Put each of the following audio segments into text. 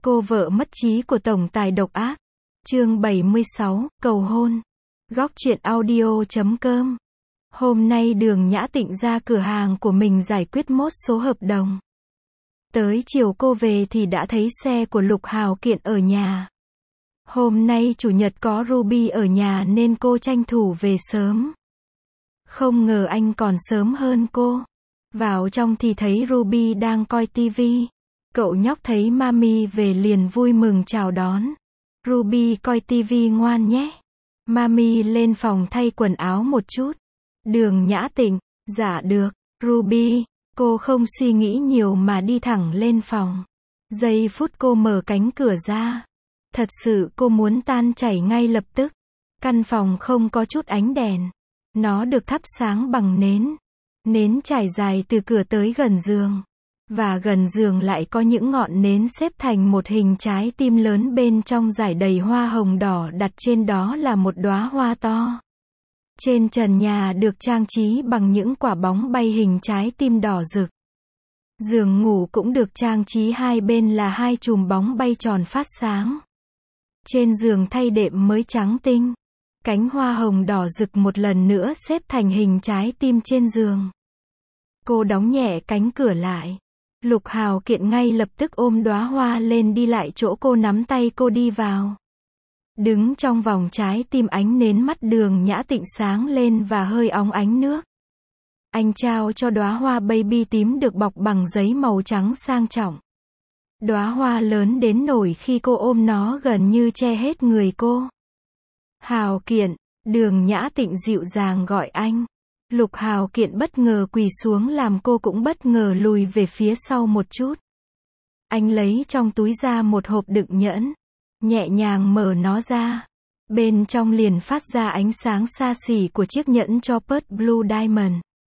Cô vợ mất trí của tổng tài độc ác. Chương 76, cầu hôn. Góc truyện audio.com. Hôm nay Đường Nhã Tịnh ra cửa hàng của mình giải quyết mốt số hợp đồng. Tới chiều cô về thì đã thấy xe của Lục Hào Kiện ở nhà. Hôm nay chủ nhật có Ruby ở nhà nên cô tranh thủ về sớm. Không ngờ anh còn sớm hơn cô. Vào trong thì thấy Ruby đang coi tivi. Cậu nhóc thấy Mami về liền vui mừng chào đón. Ruby coi tivi ngoan nhé. Mami lên phòng thay quần áo một chút. Đường Nhã Tịnh, dạ được, Ruby. Cô không suy nghĩ nhiều mà đi thẳng lên phòng. Giây phút cô mở cánh cửa ra. Thật sự cô muốn tan chảy ngay lập tức. Căn phòng không có chút ánh đèn. Nó được thắp sáng bằng nến. Nến trải dài từ cửa tới gần giường. Và gần giường lại có những ngọn nến xếp thành một hình trái tim lớn, bên trong rải đầy hoa hồng đỏ, đặt trên đó là một đóa hoa to. Trên trần nhà được trang trí bằng những quả bóng bay hình trái tim đỏ rực. Giường ngủ cũng được trang trí hai bên là hai chùm bóng bay tròn phát sáng. Trên giường thay đệm mới trắng tinh. Cánh hoa hồng đỏ rực một lần nữa xếp thành hình trái tim trên giường. Cô đóng nhẹ cánh cửa lại. Lục Hào Kiện ngay lập tức ôm đóa hoa lên đi lại chỗ cô, nắm tay cô đi vào. Đứng trong vòng trái tim, ánh nến mắt Đường Nhã Tịnh sáng lên và hơi óng ánh nước. Anh trao cho đóa hoa baby tím được bọc bằng giấy màu trắng sang trọng. Đóa hoa lớn đến nỗi khi cô ôm nó gần như che hết người cô. Hào Kiện, Đường Nhã Tịnh dịu dàng gọi anh. Lục Hào Kiện bất ngờ quỳ xuống làm cô cũng bất ngờ lùi về phía sau một chút. Anh lấy trong túi ra một hộp đựng nhẫn. Nhẹ nhàng mở nó ra. Bên trong liền phát ra ánh sáng xa xỉ của chiếc nhẫn Chopper Blue Diamond.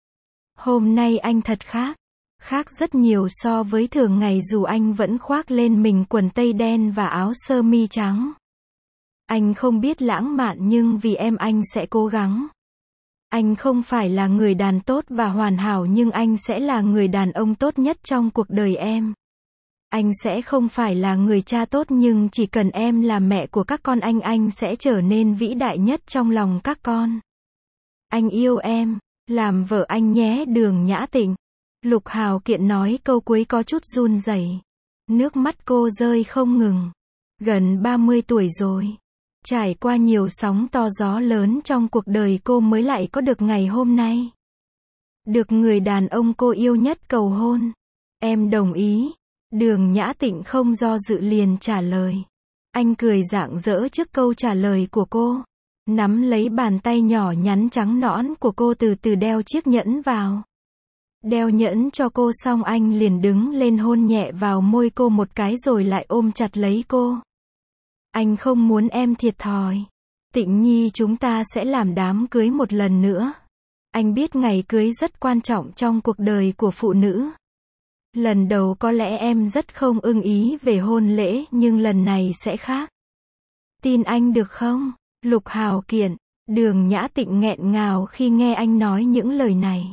Hôm nay anh thật khác. Khác rất nhiều so với thường ngày, dù anh vẫn khoác lên mình quần tây đen và áo sơ mi trắng. Anh không biết lãng mạn nhưng vì em anh sẽ cố gắng. Anh không phải là người đàn tốt và hoàn hảo nhưng anh sẽ là người đàn ông tốt nhất trong cuộc đời em. Anh sẽ không phải là người cha tốt nhưng chỉ cần em là mẹ của các con anh sẽ trở nên vĩ đại nhất trong lòng các con. Anh yêu em, làm vợ anh nhé Đường Nhã Tịnh. Lục Hào Kiện nói câu cuối có chút run rẩy. Nước mắt cô rơi không ngừng. Gần 30 tuổi rồi. Trải qua nhiều sóng to gió lớn trong cuộc đời cô mới lại có được ngày hôm nay. Được người đàn ông cô yêu nhất cầu hôn. Em đồng ý. Đường Nhã Tịnh không do dự liền trả lời. Anh cười rạng rỡ trước câu trả lời của cô. Nắm lấy bàn tay nhỏ nhắn trắng nõn của cô, từ từ đeo chiếc nhẫn vào. Đeo nhẫn cho cô xong anh liền đứng lên hôn nhẹ vào môi cô một cái rồi lại ôm chặt lấy cô. Anh không muốn em thiệt thòi. Tịnh Nhi, chúng ta sẽ làm đám cưới một lần nữa. Anh biết ngày cưới rất quan trọng trong cuộc đời của phụ nữ. Lần đầu có lẽ em rất không ưng ý về hôn lễ nhưng lần này sẽ khác. Tin anh được không? Lục Hào Kiện. Đường Nhã Tịnh nghẹn ngào khi nghe anh nói những lời này.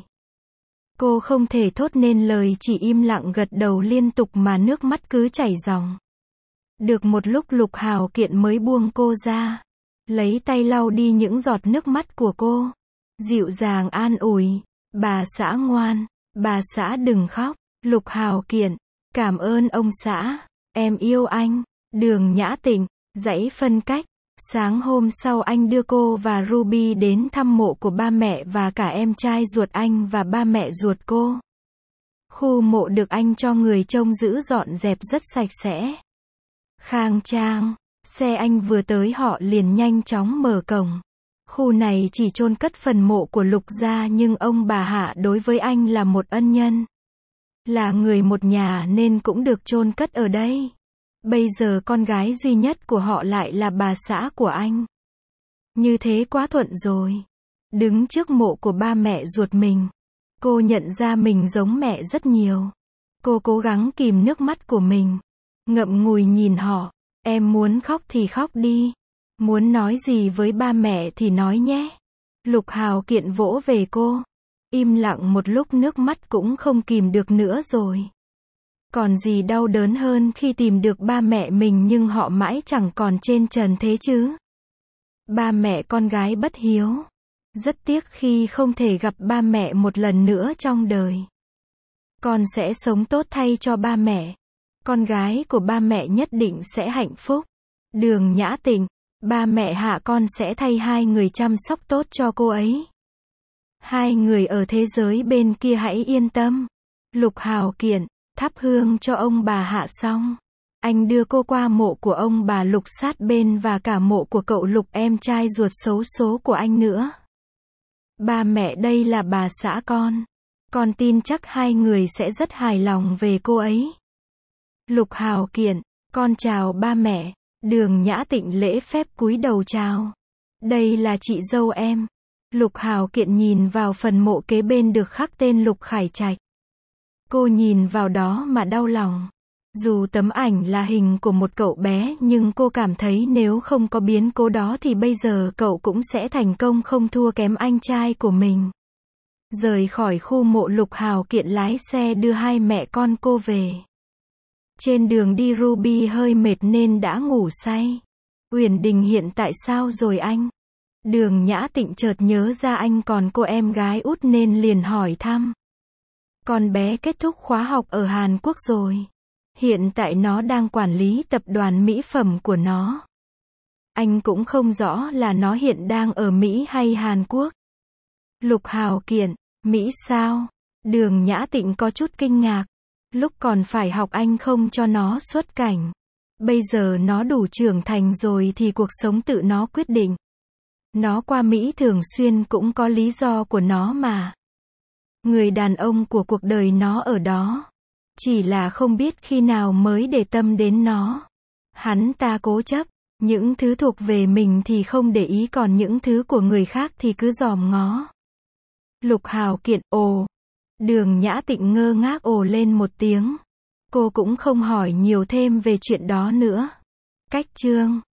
Cô không thể thốt nên lời, chỉ im lặng gật đầu liên tục mà nước mắt cứ chảy ròng. Được một lúc Lục Hào Kiện mới buông cô ra. Lấy tay lau đi những giọt nước mắt của cô. Dịu dàng an ủi. Bà xã ngoan. Bà xã đừng khóc. Lục Hào Kiện. Cảm ơn ông xã. Em yêu anh. Đường Nhã Tịnh. Dãy phân cách. Sáng hôm sau anh đưa cô và Ruby đến thăm mộ của ba mẹ và cả em trai ruột anh và ba mẹ ruột cô. Khu mộ được anh cho người trông giữ dọn dẹp rất sạch sẽ. Khang trang. Xe anh vừa tới họ liền nhanh chóng mở cổng. Khu này chỉ chôn cất phần mộ của Lục gia nhưng ông bà Hạ đối với anh là một ân nhân. Là người một nhà nên cũng được chôn cất ở đây. Bây giờ con gái duy nhất của họ lại là bà xã của anh. Như thế quá thuận rồi. Đứng trước mộ của ba mẹ ruột mình. Cô nhận ra mình giống mẹ rất nhiều. Cô cố gắng kìm nước mắt của mình. Ngậm ngùi nhìn họ. Em muốn khóc thì khóc đi. Muốn nói gì với ba mẹ thì nói nhé. Lục Hào Kiện vỗ về cô. Im lặng một lúc, nước mắt cũng không kìm được nữa rồi. Còn gì đau đớn hơn khi tìm được ba mẹ mình nhưng họ mãi chẳng còn trên trần thế chứ. Ba mẹ con gái bất hiếu. Rất tiếc khi không thể gặp ba mẹ một lần nữa trong đời. Con sẽ sống tốt thay cho ba mẹ. Con gái của ba mẹ nhất định sẽ hạnh phúc. Đường Nhã Tịnh, ba mẹ Hạ con sẽ thay hai người chăm sóc tốt cho cô ấy. Hai người ở thế giới bên kia hãy yên tâm. Lục Hào Kiện, thắp hương cho ông bà Hạ xong. Anh đưa cô qua mộ của ông bà Lục sát bên và cả mộ của cậu Lục em trai ruột xấu số của anh nữa. Ba mẹ đây là bà xã con. Con tin chắc hai người sẽ rất hài lòng về cô ấy. Lục Hào Kiện, con chào ba mẹ. Đường Nhã Tịnh lễ phép cúi đầu chào. Đây là chị dâu em. Lục Hào Kiện nhìn vào phần mộ kế bên được khắc tên Lục Khải Trạch. Cô nhìn vào đó mà đau lòng. Dù tấm ảnh là hình của một cậu bé nhưng cô cảm thấy nếu không có biến cố đó thì bây giờ cậu cũng sẽ thành công không thua kém anh trai của mình. Rời khỏi khu mộ, Lục Hào Kiện lái xe đưa hai mẹ con cô về. Trên đường đi Ruby hơi mệt nên đã ngủ say. Uyển Đình hiện tại sao rồi anh? Đường Nhã Tịnh chợt nhớ ra anh còn cô em gái út nên liền hỏi thăm. Con bé kết thúc khóa học ở Hàn Quốc rồi. Hiện tại nó đang quản lý tập đoàn mỹ phẩm của nó. Anh cũng không rõ là nó hiện đang ở Mỹ hay Hàn Quốc. Lục Hào Kiện, Mỹ sao? Đường Nhã Tịnh có chút kinh ngạc. Lúc còn phải học anh không cho nó xuất cảnh. Bây giờ nó đủ trưởng thành rồi thì cuộc sống tự nó quyết định. Nó qua Mỹ thường xuyên cũng có lý do của nó mà. Người đàn ông của cuộc đời nó ở đó. Chỉ là không biết khi nào mới để tâm đến nó. Hắn ta cố chấp. Những thứ thuộc về mình thì không để ý, còn những thứ của người khác thì cứ dòm ngó. Lục Hào Kiện, ồ. Đường Nhã Tịnh ngơ ngác ồ lên một tiếng. Cô cũng không hỏi nhiều thêm về chuyện đó nữa. Cách chương